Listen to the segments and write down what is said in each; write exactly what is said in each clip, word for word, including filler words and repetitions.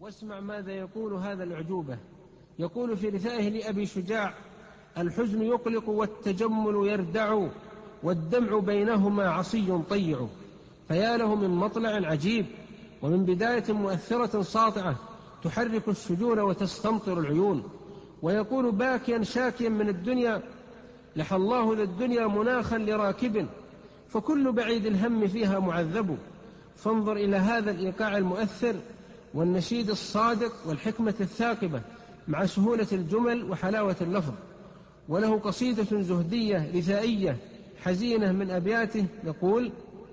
واسمع ماذا يقول هذا الأعجوبة. يقول في رثائه لأبي شجاع: الحزن يقلق والتجمل يردع، والدمع بينهما عصي طيع، فيا له من مطلع عجيب، ومن بداية مؤثرة ساطعة تحرك الشجون وتستمطر العيون. ويقول باكيا شاكيا من الدنيا: لحى الله ذا الدنيا مناخا لراكب، فكل بعيد الهم فيها معذب. فانظر إلى هذا الإيقاع المؤثر والنشيد الصادق والحكمة الثاقبة مع سهولة الجمل وحلاوة اللفظ. وله قصيدة زهدية رثائية حزينة من أبياته يقول: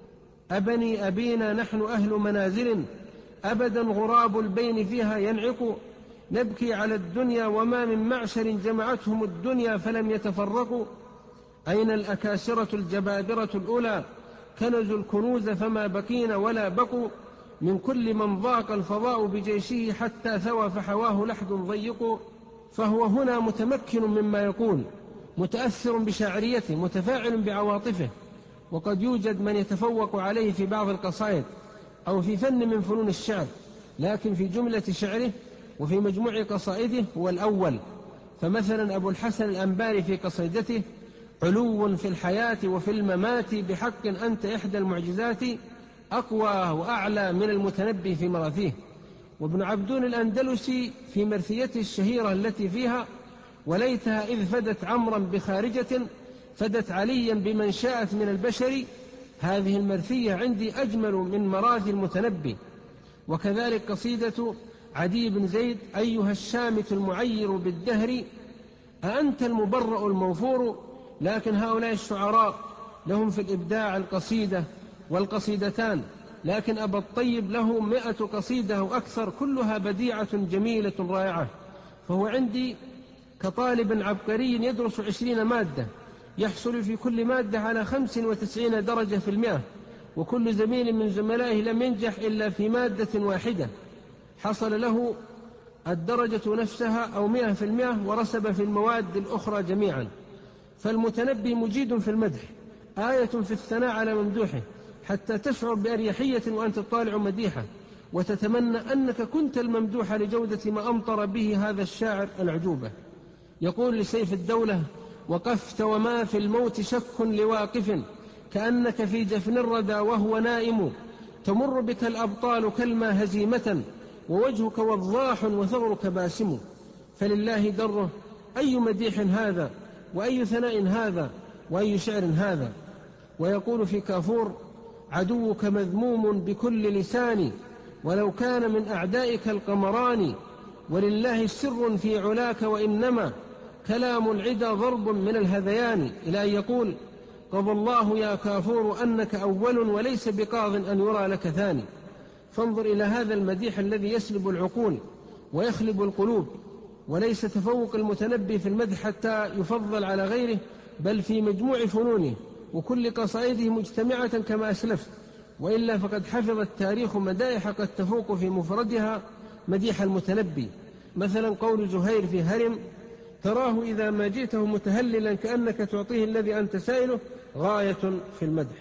أبني أبينا نحن أهل منازل، أبدا غراب البين فيها ينعق، نبكي على الدنيا وما من معشر جمعتهم الدنيا فلم يتفرقوا. أين الأكاسرة الجبابرة الأولى كنزوا الكنوز فما بقين ولا بقوا، من كل من ضاق الفضاء بجيشه حتى ثوى فحواه لحد ضيق. فهو هنا متمكن مما يقول، متأثر بشاعريته، متفاعل بعواطفه. وقد يوجد من يتفوق عليه في بعض القصائد أو في فن من فنون الشعر، لكن في جملة شعره وفي مجموع قصائده هو الأول. فمثلا أبو الحسن الأنباري في قصيدته: علو في الحياة وفي الممات بحق أنت إحدى المعجزات، أقوى وأعلى من المتنبي في مراثيه. وابن عبدون الأندلسي في مرثيته الشهيرة التي فيها: وليتها إذ فدت عمرا بخارجة فدت عليا بمن شاءت من البشر. هذه المرثية عندي أجمل من مراثي المتنبي. وكذلك قصيدة عدي بن زيد: أيها الشامت المعير بالدهر، أأنت المبرأ الموفور. لكن هؤلاء الشعراء لهم في الإبداع القصيدة والقصيدتان، لكن أبا الطيب له مئة قصيدة أو أكثر، كلها بديعة جميلة رائعة. فهو عندي كطالب عبقري يدرس عشرين مادة، يحصل في كل مادة على خمس وتسعين درجة في المئة، وكل زميل من زملائه لم ينجح إلا في مادة واحدة حصل له الدرجة نفسها أو مئة في المئة، ورسب في المواد الأخرى جميعا. فالمتنبي مجيد في المدح، آية في الثناء على ممدوحه، حتى تشعر بأريحية وأنت طالع مديحة، وتتمنى أنك كنت الممدوح لجودة ما أمطر به هذا الشاعر العجوبة. يقول لسيف الدولة: وقفت وما في الموت شك لواقف، كأنك في جفن الردى وهو نائم، تمر بك الأبطال كالما هزيمة، ووجهك وضاح وثغرك باسم. فلله دره، أي مديح هذا، وأي ثناء هذا، وأي شعر هذا. ويقول في كافور: عدوك مذموم بكل لسان، ولو كان من أعدائك القمران، ولله سر في علاك وإنما كلام العدا ضرب من الهذيان. إلى أن يقول: قضى الله يا كافور أنك أول، وليس بقاض أن يرى لك ثاني. فانظر إلى هذا المديح الذي يسلب العقول ويخلب القلوب. وليس تفوق المتنبي في المدح حتى يفضل على غيره، بل في مجموع فنونه وكل قصائده مجتمعة كما أسلفت، وإلا فقد حفظ التاريخ مدائح قد تفوق في مفردها مديح المتنبي. مثلا قول زهير في هرم: تراه إذا ما جئته متهللا كأنك تعطيه الذي أنت سائله، غاية في المدح.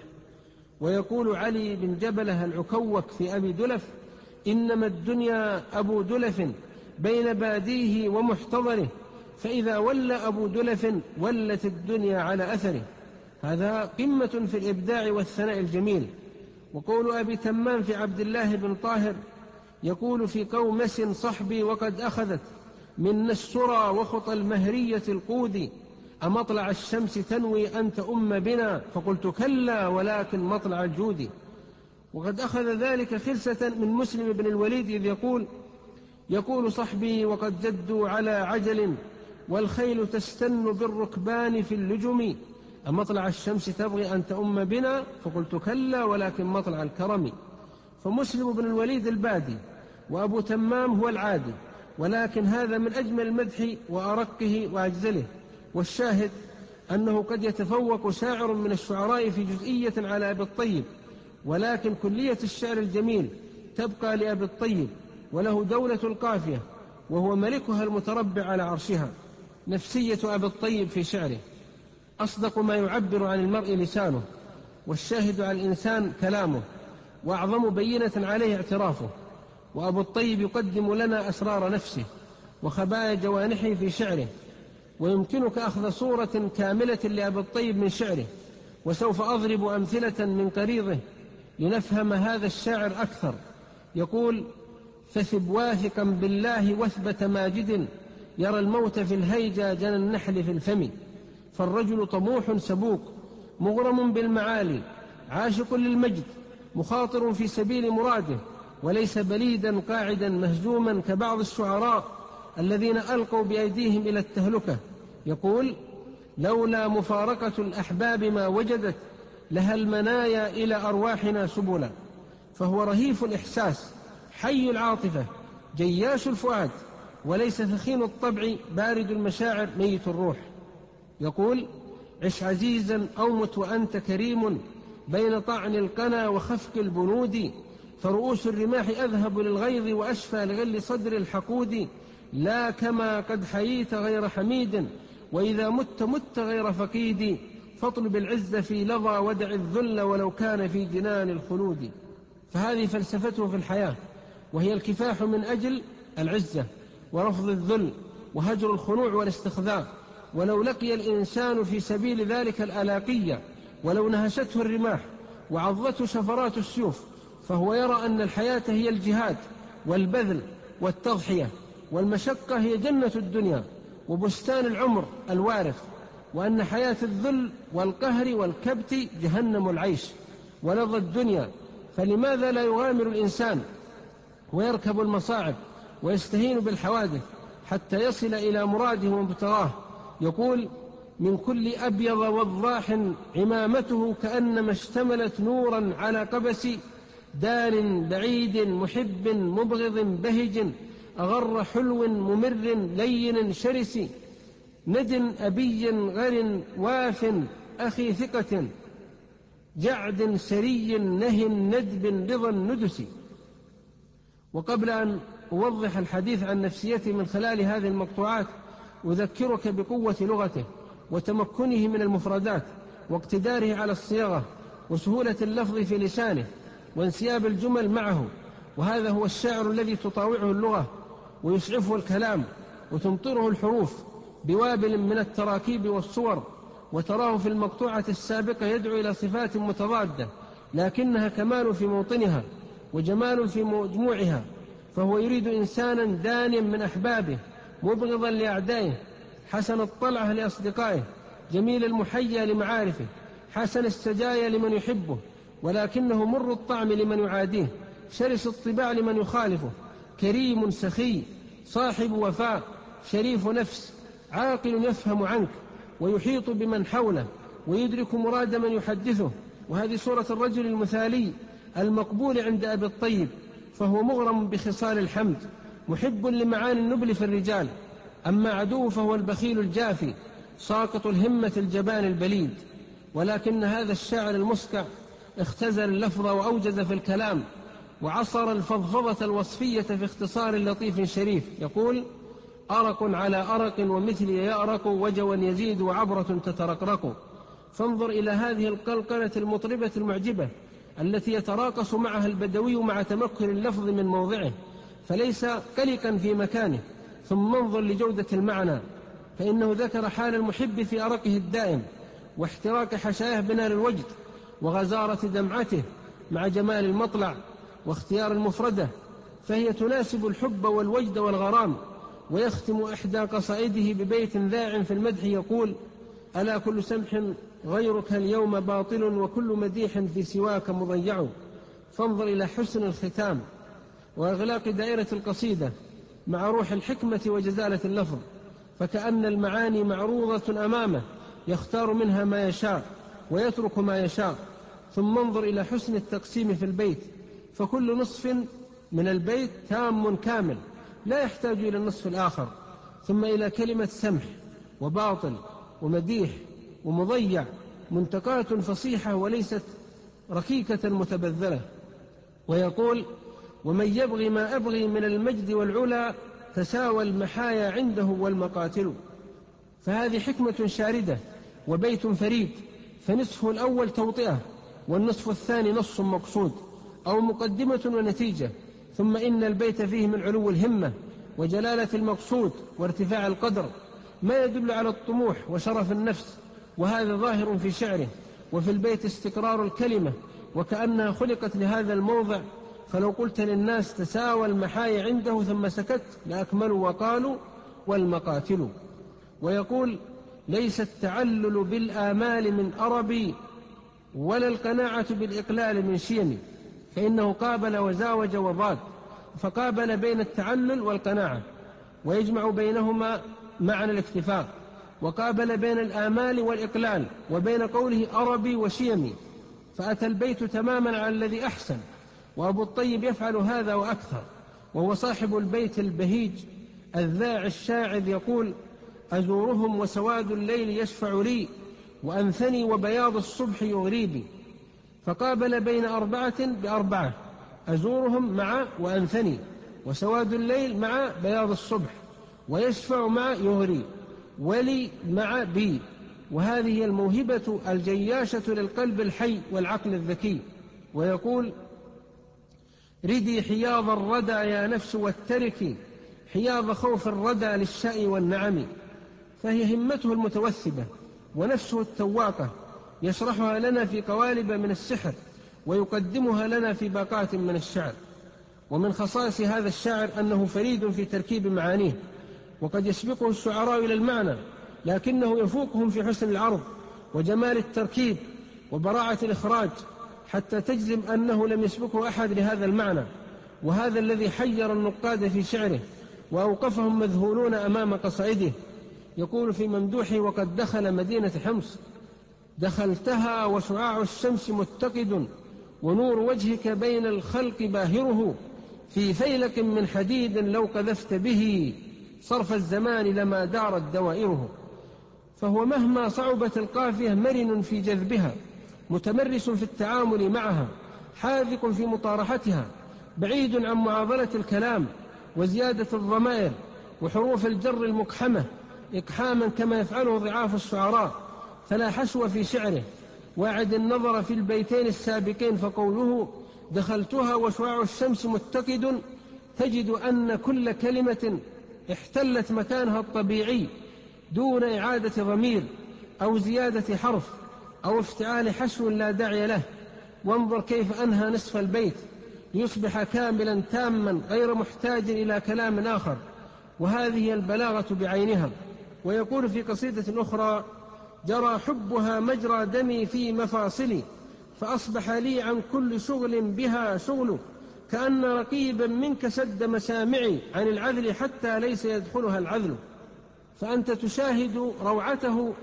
ويقول علي بن جبلة العكوك في أبي دلف: إنما الدنيا أبو دلف بين باديه ومحتضره، فإذا ولى أبو دلف ولت الدنيا على أثره. هذا قمة في الإبداع والثناء الجميل. وقول أبي تمام في عبد الله بن طاهر يقول في قومس: صحبي وقد أخذت منا السرى وخطى المهرية القود، أمطلع الشمس تنوي أن تؤم بنا، فقلت كلا ولكن مطلع الجود. وقد أخذ ذلك خلسة من مسلم بن الوليد إذ يقول يقول صحبي وقد جدوا على عجل، والخيل تستن بالركبان في اللجم، أمطلع الشمس تبغي أن تؤم بنا، فقلت كلا ولكن مطلع الكرم. فمسلم بن الوليد البادي، وأبو تمام هو العادي، ولكن هذا من أجمل المدح وأرقه وأجزله. والشاهد أنه قد يتفوق شاعر من الشعراء في جزئية على أبي الطيب، ولكن كلية الشعر الجميل تبقى لأبي الطيب، وله دولة القافية وهو ملكها المتربع على عرشها. نفسية أبي الطيب في شعره: أصدق ما يعبر عن المرء لسانه، والشاهد على الإنسان كلامه، وأعظم بينة عليه اعترافه. وأبو الطيب يقدم لنا أسرار نفسه وخبايا جوانحه في شعره، ويمكنك أخذ صورة كاملة لأبي الطيب من شعره، وسوف أضرب أمثلة من قريضه لنفهم هذا الشاعر أكثر. يقول: فثب واثقا بالله وثبة ماجد، يرى الموت في الهيجا جنى النحل في الفم. فالرجل طموح سبوق مغرم بالمعالي، عاشق للمجد، مخاطر في سبيل مراده، وليس بليدا قاعدا مهزوما كبعض الشعراء الذين ألقوا بأيديهم إلى التهلكة. يقول: لولا مفارقة الأحباب ما وجدت لها المنايا إلى أرواحنا سبلا. فهو رهيف الإحساس، حي العاطفة، جياش الفؤاد، وليس ثخين الطبع، بارد المشاعر، ميت الروح. يقول: عش عزيزا أو مت وأنت كريم، بين طعن القنا وخفق البنود، فرؤوس الرماح أذهب للغيظ وأشفى لغل صدر الحقود، لا كما قد حييت غير حميد، وإذا مت مت غير فقيد، فاطلب العز في لظى ودع الذل ولو كان في جنان الخلود. فهذه فلسفته في الحياة، وهي الكفاح من أجل العزة ورفض الذل وهجر الخنوع والاستخذاء. ولو لقي الإنسان في سبيل ذلك الألاقية، ولو نهشته الرماح وعضته شفرات السيوف، فهو يرى أن الحياة هي الجهاد والبذل والتضحية، والمشقة هي جنة الدنيا وبستان العمر الوارث، وأن حياة الذل والقهر والكبت جهنم العيش ولظى الدنيا. فلماذا لا يغامر الإنسان ويركب المصاعب ويستهين بالحوادث حتى يصل إلى مراده ومبتغاه؟ يقول: من كل أبيض وضاح عمامته، كأنما اشتملت نورا على قبس، دار بعيد محب مبغض بهج، أغر حلو ممر لين شرس، ند أبي غر واف أخي ثقة، جعد سري نه ندب رضا الندس. وقبل أن أوضح الحديث عن نفسيته من خلال هذه المقطوعات، أذكرك بقوة لغته وتمكنه من المفردات واقتداره على الصياغة وسهولة اللفظ في لسانه وانسياب الجمل معه. وهذا هو الشاعر الذي تطاوعه اللغة ويسعفه الكلام وتمطره الحروف بوابل من التراكيب والصور، وتراه في المقطوعة السابقة يدعو إلى صفات متضادة، لكنها كمال في موطنها وجمال في مجموعها. فهو يريد إنسانا دانيا من أحبابه، مبغضا لأعدائه، حسن الطلعة لأصدقائه، جميل المحيا لمعارفه، حسن السجايا لمن يحبه، ولكنه مر الطعم لمن يعاديه، شرس الطباع لمن يخالفه، كريم سخي، صاحب وفاء، شريف نفس، عاقل يفهم عنك ويحيط بمن حوله ويدرك مراد من يحدثه. وهذه صورة الرجل المثالي المقبول عند أبي الطيب. فهو مغرم بخصال الحمد، محب لمعاني النبل في الرجال. أما عدوه فهو البخيل الجافي، ساقط الهمة الجبان البليد. ولكن هذا الشاعر المسكع اختزل اللفظ وأوجز في الكلام، وعصر الفضفضة الوصفية في اختصار لطيف شريف. يقول: أرق على أرق ومثلي يأرق، وجوا يزيد وعبرة تترقرق. فانظر إلى هذه القلقلة المطربة المعجبة التي يتراقص معها البدوي مع تمكن اللفظ من موضعه، فليس قلقا في مكانه. ثم انظر لجودة المعنى، فإنه ذكر حال المحب في أرقه الدائم، واحتراق حشائه بنار الوجد، وغزارة دمعته مع جمال المطلع، واختيار المفردة، فهي تناسب الحب والوجد والغرام. ويختم إحدى قصائده ببيت ذاع في المدح يقول: ألا كل سمح غيرك اليوم باطل، وكل مديح في سواك مضيع. فانظر إلى حسن الختام وإغلاق دائرة القصيدة مع روح الحكمة وجزالة اللفظ، فكأن المعاني معروضة أمامه، يختار منها ما يشاء ويترك ما يشاء. ثم انظر إلى حسن التقسيم في البيت، فكل نصف من البيت تام كامل لا يحتاج إلى النصف الآخر. ثم إلى كلمة سمح وباطل ومديح ومضيع، منتقاة فصيحة وليست ركيكة متبذلة. ويقول: ومن يبغي ما أبغي من المجد والعلا، تساوى المحايا عنده والمقاتل. فهذه حكمة شاردة وبيت فريد، فنصفه الأول توطئة، والنصف الثاني نص مقصود أو مقدمة ونتيجة، ثم إن البيت فيه من علو الهمة وجلالة المقصود وارتفاع القدر ما يدل على الطموح وشرف النفس، وهذا ظاهر في شعره. وفي البيت استقرار الكلمة وكأنها خلقت لهذا الموضع، فلو قلت للناس تساوى المحاي عنده ثم سكت لأكملوا وقالوا والمقاتل. ويقول: ليس التعلل بالآمال من أربي ولا القناعة بالإقلال من شيمي، فإنه قابل وزاوج وضاد، فقابل بين التعلل والقناعة ويجمع بينهما معنى الاكتفاء، وقابل بين الآمال والإقلال وبين قوله أربي وشيمي، فأتى البيت تماما على الذي أحسن. وأبو الطيب يفعل هذا وأكثر، وهو صاحب البيت البهيج الذاع الشاعر، يقول: أزورهم وسواد الليل يشفع لي وأنثني وبياض الصبح يغريبي. فقابل بين أربعة بأربعة: أزورهم مع وأنثني، وسواد الليل مع بياض الصبح، ويشفع مع يغري، ولي مع بي. وهذه هي الموهبة الجياشة للقلب الحي والعقل الذكي. ويقول: ردي حياض الردى يا نفس واتركي حياض خوف الردى للشأي والنعم. فهي همته المتوثبة ونفسه التواقة، يشرحها لنا في قوالب من السحر ويقدمها لنا في باقات من الشعر. ومن خصائص هذا الشاعر أنه فريد في تركيب معانيه، وقد يسبقه الشعراء إلى المعنى، لكنه يفوقهم في حسن العرض وجمال التركيب وبراعة الإخراج، حتى تجزم أنه لم يسبقه أحد لهذا المعنى. وهذا الذي حير النقاد في شعره وأوقفهم مذهولون أمام قصائده. يقول في ممدوحه: وقد دخل مدينة حمص دخلتها وشعاع الشمس متقد ونور وجهك بين الخلق باهره في فيلق من حديد لو قذفت به صرف الزمان لما دارت دوائره. فهو مهما صعبت القافية مرن في جذبها، متمرس في التعامل معها، حاذق في مطارحتها، بعيد عن معاضلة الكلام وزيادة الضمائر وحروف الجر المقحمة إقحاما كما يفعله ضعاف الشعراء، فلا حشو في شعره. واعد النظر في البيتين السابقين، فقوله دخلتها وشعاع الشمس متقد تجد أن كل كلمة احتلت مكانها الطبيعي دون إعادة ضمير أو زيادة حرف أو افتعال حشو لا داعي له. وانظر كيف أنهى نصف البيت ليصبح كاملا تاما غير محتاج إلى كلام آخر، وهذه البلاغة بعينها. ويقول في قصيدة أخرى: جرى حبها مجرى دمي في مفاصلي فأصبح لي عن كل شغل بها شغل كأن رقيبا منك سد مسامعي عن العذل حتى ليس يدخلها العذل. فأنت تشاهد روعته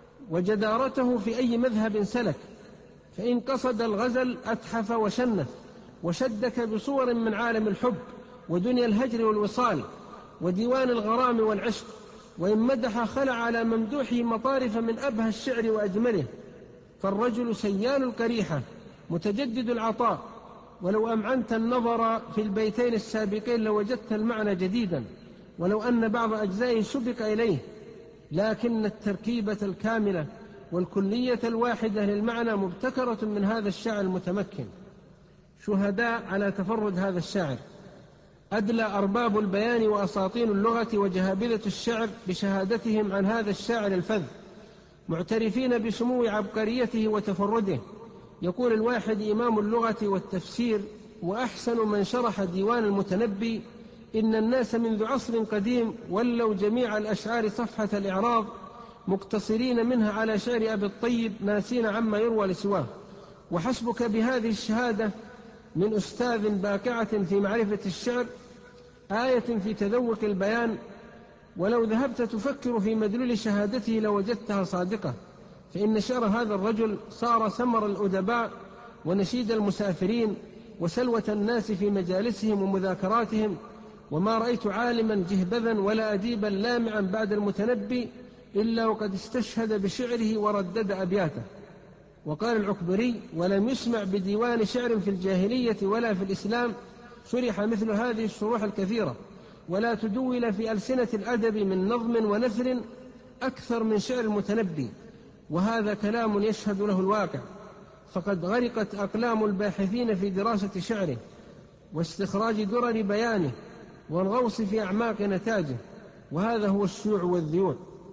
وجدارته في أي مذهب سلك، فإن قصد الغزل أتحف وشنف وشدك بصور من عالم الحب ودنيا الهجر والوصال وديوان الغرام والعشق، وإن مدح خلع على ممدوحه مطارف من أبهى الشعر وأجمله. فالرجل سيال القريحة متجدد العطاء، ولو أمعنت النظر في البيتين السابقين لوجدت المعنى جديدا، ولو أن بعض أجزائه سبق إليه، لكن التركيبة الكاملة والكلية الواحدة للمعنى مبتكرة من هذا الشاعر المتمكن. شهداء على تفرد هذا الشاعر: أدلى أرباب البيان وأساطين اللغة وجهابذة الشعر بشهادتهم عن هذا الشاعر الفذ، معترفين بسمو عبقريته وتفرده. يقول الواحد إمام اللغة والتفسير وأحسن من شرح ديوان المتنبي: إن الناس منذ عصر قديم ولوا جميع الأشعار صفحة الإعراض مقتصرين منها على شعر أبي الطيب ناسين عما يروى لسواه. وحسبك بهذه الشهادة من أستاذ باقعة في معرفة الشعر آية في تذوق البيان، ولو ذهبت تفكر في مدلول شهادته لوجدتها صادقة. فإن شعر هذا الرجل صار ثمر الأدباء ونشيد المسافرين وسلوة الناس في مجالسهم ومذاكراتهم، وما رأيت عالما جهبذا ولا أديبا لامعا بعد المتنبي إلا وقد استشهد بشعره وردد أبياته. وقال العكبري: ولم يسمع بديوان شعر في الجاهلية ولا في الإسلام شرح مثل هذه الشروح الكثيرة، ولا تدول في ألسنة الأدب من نظم ونثر أكثر من شعر المتنبي. وهذا كلام يشهد له الواقع، فقد غرقت أقلام الباحثين في دراسة شعره، واستخراج درر بيانه والغوص في أعماق نتاجه، وهذا هو الشيوع والذيوع.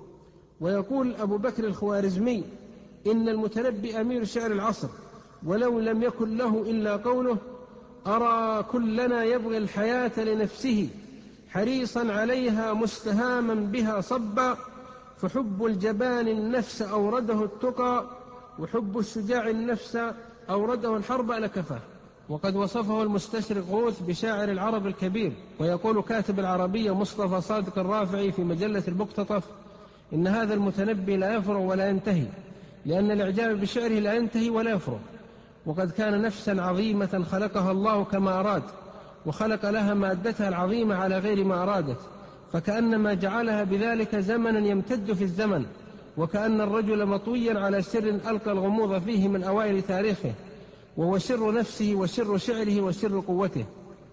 ويقول أبو بكر الخوارزمي: إن المتنبي أمير شعر العصر، ولو لم يكن له إلا قوله: أرى كلنا يبغي الحياة لنفسه حريصا عليها مستهاما بها صبا، فحب الجبان النفس أورده التقى، وحب الشجاع النفس أورده الحرب لكفاه. وقد وصفه المستشرق غوث بشاعر العرب الكبير. ويقول كاتب العربية مصطفى صادق الرافعي في مجلة المقتطف: إن هذا المتنبي لا يفرغ ولا ينتهي، لأن الإعجاب بشعره لا ينتهي ولا يفرغ. وقد كان نفسا عظيمة خلقها الله كما أراد، وخلق لها مادتها العظيمة على غير ما أرادت، فكأنما جعلها بذلك زمنا يمتد في الزمن، وكأن الرجل مطويا على سر ألقى الغموض فيه من أوائل تاريخه، وهو سر نفسه وسر شعره وسر قوته.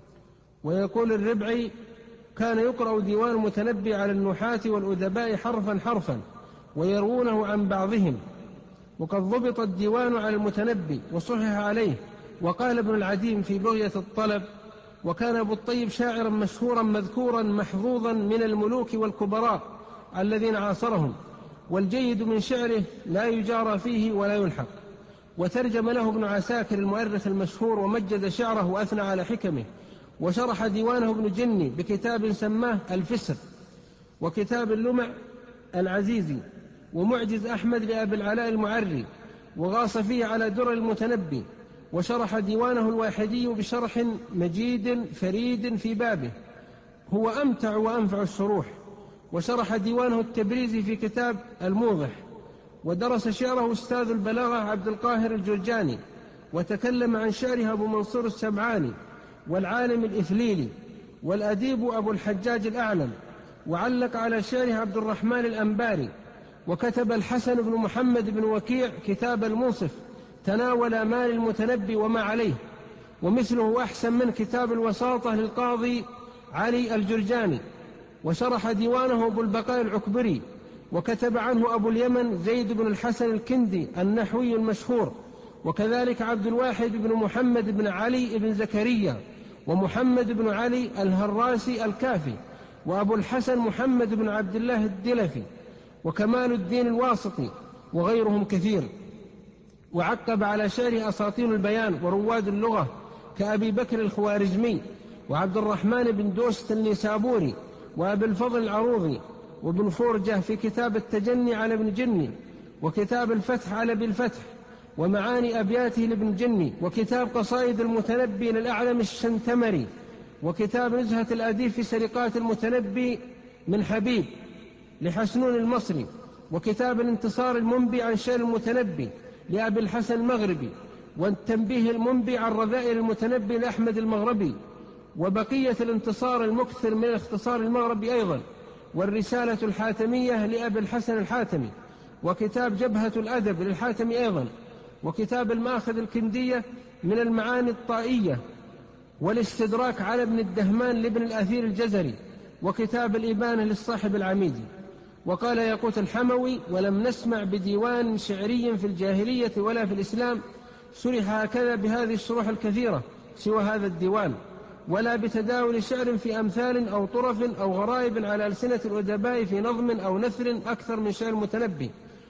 ويقول الربعي: كان يقرأ ديوان المتنبي على النحاة والأدباء حرفا حرفا ويروونه عن بعضهم. وقد ضبط الديوان على المتنبي وصحح عليه. وقال ابن العديم في بغية الطلب: وكان أبو الطيب شاعرا مشهورا مذكورا محظوظا من الملوك والكبراء الذين عاصرهم، والجيد من شعره لا يجارى فيه ولا يلحق. وترجم له ابن عساكر المؤرخ المشهور ومجد شعره وأثنى على حكمه. وشرح ديوانه ابن جني بكتاب سماه الفسر، وكتاب اللمع العزيزي، ومعجز أحمد لأبي العلاء المعري، وغاص فيه على در المتنبي. وشرح ديوانه الواحدي بشرح مجيد فريد في بابه، هو أمتع وأنفع الشروح. وشرح ديوانه التبريزي في كتاب الموضح. ودرس شعره أستاذ البلاغة عبد القاهر الجرجاني، وتكلم عن شعره أبو منصور السمعاني، والعالم الإفليلي، والأديب أبو الحجاج الأعلم. وعلق على شعره عبد الرحمن الأنباري. وكتب الحسن بن محمد بن وكيع كتاب المنصف تناول مال المتنبي وما عليه، ومثله أحسن من كتاب الوساطة للقاضي علي الجرجاني. وشرح ديوانه أبو البقاء العكبري، وكتب عنه أبو اليمن زيد بن الحسن الكندي النحوي المشهور، وكذلك عبد الواحد بن محمد بن علي بن زكريا، ومحمد بن علي الهراسي الكافي، وأبو الحسن محمد بن عبد الله الدلفي، وكمال الدين الواسطي، وغيرهم كثير. وعقب على شعره أساطين البيان ورواد اللغة كأبي بكر الخوارزمي، وعبد الرحمن بن دوست النسابوري، وأبي الفضل العروضي، وابن فرجة في كتاب التجني على ابن جني، وكتاب الفتح على ابن الفتح، ومعاني أبياته لابن جني، وكتاب قصائد المتنبي للأعلم الشنتمري، وكتاب نزهة الأديب في سرقات المتنبي من حبيب لحسنون المصري، وكتاب الانتصار المنبي عن شعر المتنبي لأبي الحسن المغربي، والتنبيه المنبي عن رذائل المتنبي لأحمد المغربي، وبقية الانتصار المكثر من الاختصار المغربي أيضا، والرسالة الحاتمية لأبي الحسن الحاتمي، وكتاب جبهة الأدب للحاتمي أيضا، وكتاب المآخذ الكندية من المعاني الطائية، والاستدراك على ابن الدهمان لابن الأثير الجزري، وكتاب الإبانة للصاحب العميدي. وقال ياقوت الحموي: ولم نسمع بديوان شعري في الجاهلية ولا في الإسلام شرح هكذا بهذه الشروح الكثيرة سوى هذا الديوان، ولا بتداول شعر في أمثال أو طرف أو غرائب على ألسنة الأدباء في نظم أو نثر أكثر من شعر المتنبي.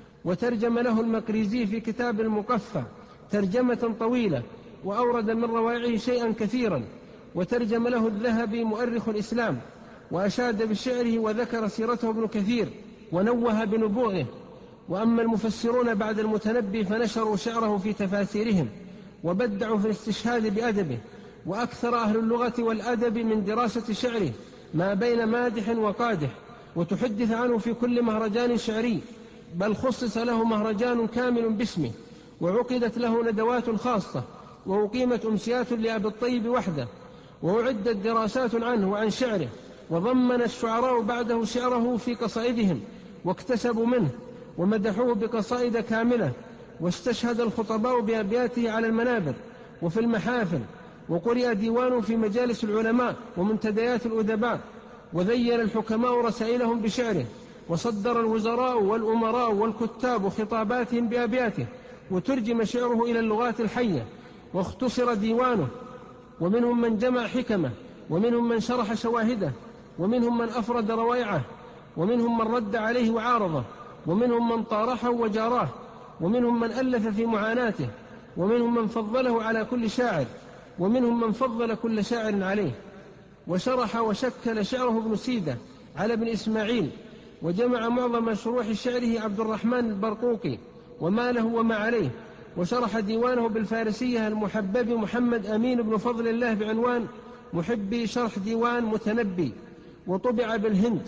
وترجم له المقريزي في كتاب المقفى ترجمة طويلة، وأورد من روائعه شيئا كثيرا. وترجم له الذهبي مؤرخ الإسلام، وأشاد بشعره وذكر سيرته ابن كثير ونوه بنبوغه. وأما المفسرون بعد المتنبي فنشروا شعره في تفاسيرهم، وبدعوا في الاستشهاد بأدبه. وأكثر أهل اللغة والأدب من دراسة شعره ما بين مادح وقادح، وتحدث عنه في كل مهرجان شعري، بل خصص له مهرجان كامل باسمه، وعقدت له ندوات خاصة، وأقيمت أمسيات لأبي الطيب وحده، وأعدت دراسات عنه وعن شعره، وضمن الشعراء بعده شعره في قصائدهم واكتسبوا منه ومدحوه بقصائد كاملة. واستشهد الخطباء بأبياته على المنابر وفي المحافل، وقرئ ديوانه في مجالس العلماء ومنتديات الأدباء، وذيل الحكماء رسائلهم بشعره، وصدر الوزراء والأمراء والكتاب خطاباتهم بأبياته، وترجم شعره إلى اللغات الحية، واختصر ديوانه ومنهم من جمع حكمه، ومنهم من شرح شواهده، ومنهم من أفرد روائعه، ومنهم من رد عليه وعارضه، ومنهم من طارحه وجاراه، ومنهم من ألف في معاناته، ومنهم من فضله على كل شاعر، ومنهم من فضل كل شاعر عليه. وشرح وشكل شعره ابن سيدة على ابن إسماعيل، وجمع معظم شروح شعره عبد الرحمن البرقوقي وما له وما عليه، وشرح ديوانه بالفارسية المحبب محمد أمين بن فضل الله بعنوان محبي شرح ديوان متنبي، وطبع بالهند.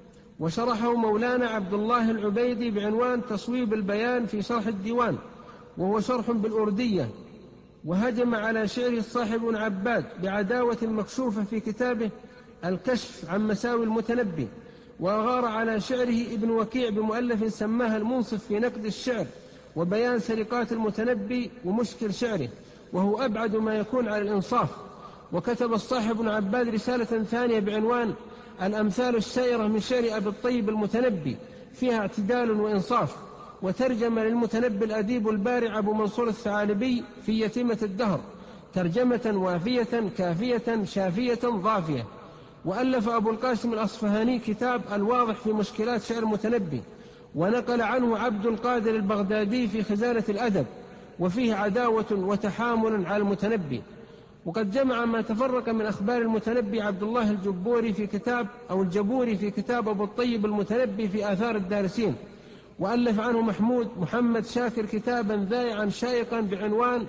وشرحه مولانا عبد الله العبيدي بعنوان تصويب البيان في شرح الديوان، وهو شرح بالأردية. وهجم على شعره الصاحب بن عباد بعداوة مكشوفة في كتابه الكشف عن مساوي المتنبي، وأغار على شعره ابن وكيع بمؤلف سماها المنصف في نقد الشعر وبيان سرقات المتنبي ومشكل شعره، وهو أبعد ما يكون على الإنصاف. وكتب الصاحب بن عباد رسالة ثانية بعنوان الأمثال السائرة من شعر أبي الطيب المتنبي، فيها اعتدال وإنصاف. وترجم للمتنبي الأديب البارع أبو منصور الثعالبي في يتيمة الدهر ترجمة وافية كافية شافية ضافية. وألف أبو القاسم الأصفهاني كتاب الواضح في مشكلات شعر المتنبي، ونقل عنه عبد القادر البغدادي في خزانة الأدب، وفيه عداوة وتحامل على المتنبي. وقد جمع ما تفرق من أخبار المتنبي عبد الله الجبوري في كتاب أو الجبوري في كتاب أبو الطيب المتنبي في آثار الدارسين. وألف عنه محمود محمد شاكر كتابا ذائعا شائقا بعنوان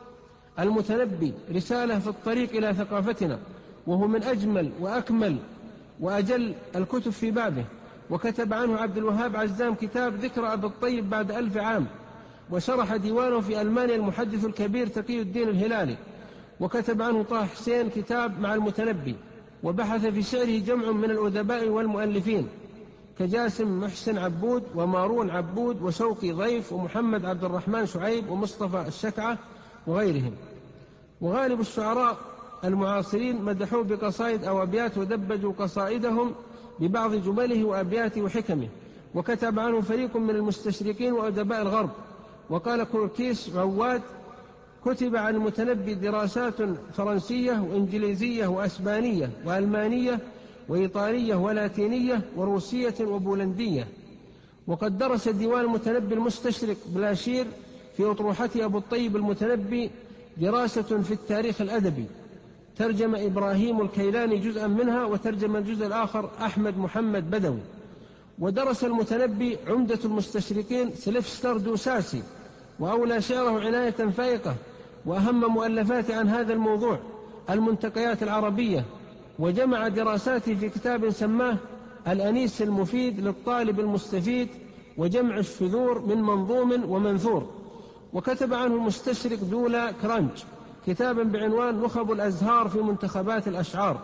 المتنبي رسالة في الطريق إلى ثقافتنا، وهو من أجمل وأكمل وأجل الكتب في بابه. وكتب عنه عبد الوهاب عزام كتاب ذكر أبي الطيب بعد ألف عام، وشرح ديوانه في ألمانيا المحدث الكبير تقي الدين الهلالي. وكتب عنه طه حسين كتاب مع المتنبي. وبحث في شعره جمع من الأدباء والمؤلفين كجاسم محسن عبود ومارون عبود وشوقي ضيف ومحمد عبد الرحمن شعيب ومصطفى الشكعة وغيرهم. وغالب الشعراء المعاصرين مدحوه بقصائد أو أبيات، ودبجوا قصائدهم ببعض جمله وأبياته وحكمه. وكتب عنه فريق من المستشرقين وأدباء الغرب. وقال كوركيس عواد كتب عن المتنبي دراسات فرنسية وإنجليزية وأسبانية وألمانية وإيطالية ولاتينية وروسية وبولندية. وقد درس ديوان المتنبي المستشرق بلاشير في أطروحته أبو الطيب المتنبي دراسة في التاريخ الأدبي، ترجم إبراهيم الكيلاني جزءا منها، وترجم الجزء الآخر أحمد محمد بدوي. ودرس المتنبي عمدة المستشرقين سلفستر دوساسي، وأولى شعره عناية فائقة، وأهم مؤلفات عن هذا الموضوع المنتقيات العربية. وجمع دراساته في كتاب سماه الأنيس المفيد للطالب المستفيد، وجمع الشذور من منظوم ومنثور. وكتب عنه المستشرق دولا كرانج كتابا بعنوان نخب الأزهار في منتخبات الأشعار.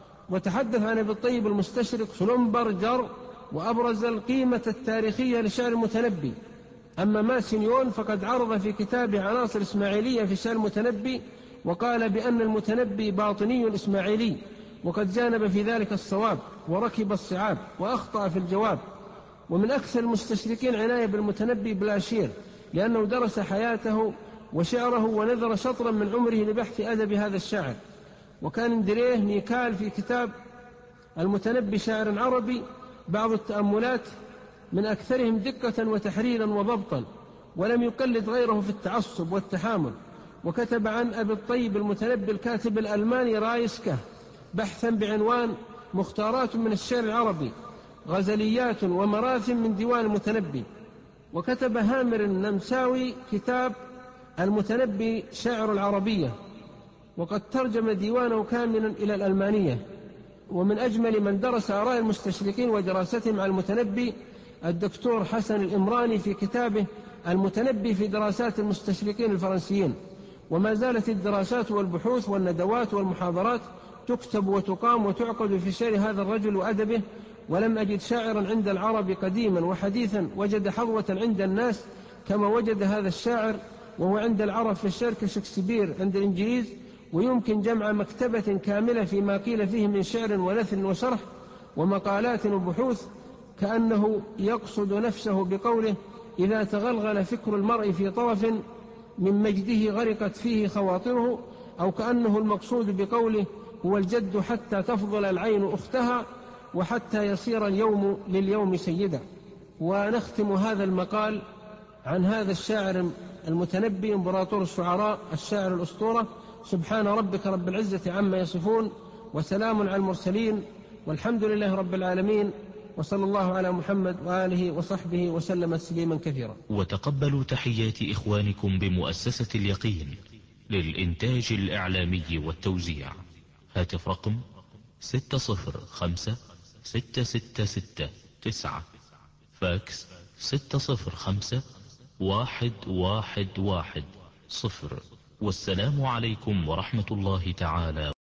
وتحدث عن ابي الطيب المستشرق سلمبرجر، وأبرز القيمة التاريخية لشعر المتنبي. أما ماسنيون فقد عرض في كتابه عناصر إسماعيلية في شعر المتنبي، وقال بأن المتنبي باطني إسماعيلي، وقد جانب في ذلك الصواب وركب الصعاب وأخطأ في الجواب. ومن أكثر المستشرقين عناية بالمتنبي بلاشير، لأنه درس حياته وشعره ونذر شطرا من عمره لبحث أدب هذا الشاعر. وكان اندريه نيكال في كتاب المتنبي شاعر عربي بعض التأملات من أكثرهم دقة وتحريرا وضبطا، ولم يقلد غيره في التعصب والتحامل. وكتب عن أبي الطيب المتنبي الكاتب الألماني رايسكه بحثا بعنوان مختارات من الشعر العربي غزليات ومراثم من ديوان المتنبي. وكتب هامر النمساوي كتاب المتنبي شاعر العربية، وقد ترجم ديوانه كاملا إلى الألمانية. ومن أجمل من درس آراء المستشرقين ودراستهم على المتنبي الدكتور حسن الإمراني في كتابه المتنبي في دراسات المستشرقين الفرنسيين. وما زالت الدراسات والبحوث والندوات والمحاضرات تكتب وتقام وتعقد في شعر هذا الرجل وأدبه، ولم أجد شاعرا عند العرب قديما وحديثا وجد حظوة عند الناس كما وجد هذا الشاعر، وهو عند العرب في الشعر كشكسبير عند الإنجليز. ويمكن جمع مكتبة كاملة فيما قيل فيه من شعر ونثر وشرح ومقالات وبحوث، كأنه يقصد نفسه بقوله إذا تغلغل فكر المرء في طرف من مجده غرقت فيه خواطره، أو كأنه المقصود بقوله هو الجد حتى تفضل العين أختها وحتى يصير اليوم لليوم سيدا. ونختم هذا المقال عن هذا الشاعر المتنبي إمبراطور الشعراء الشاعر الأسطورة: سبحان ربك رب العزة عما يصفون وسلام على المرسلين والحمد لله رب العالمين، وصلى الله على محمد وآله وصحبه وسلم تسليما كثيرا. وتقبلوا تحيات إخوانكم بمؤسسة اليقين للإنتاج الإعلامي والتوزيع. هاتف رقم ستة صفر خمسة ستة ستة ستة تسعة، فاكس ستة صفر خمسة واحد واحد واحد صفر. والسلام عليكم ورحمة الله تعالى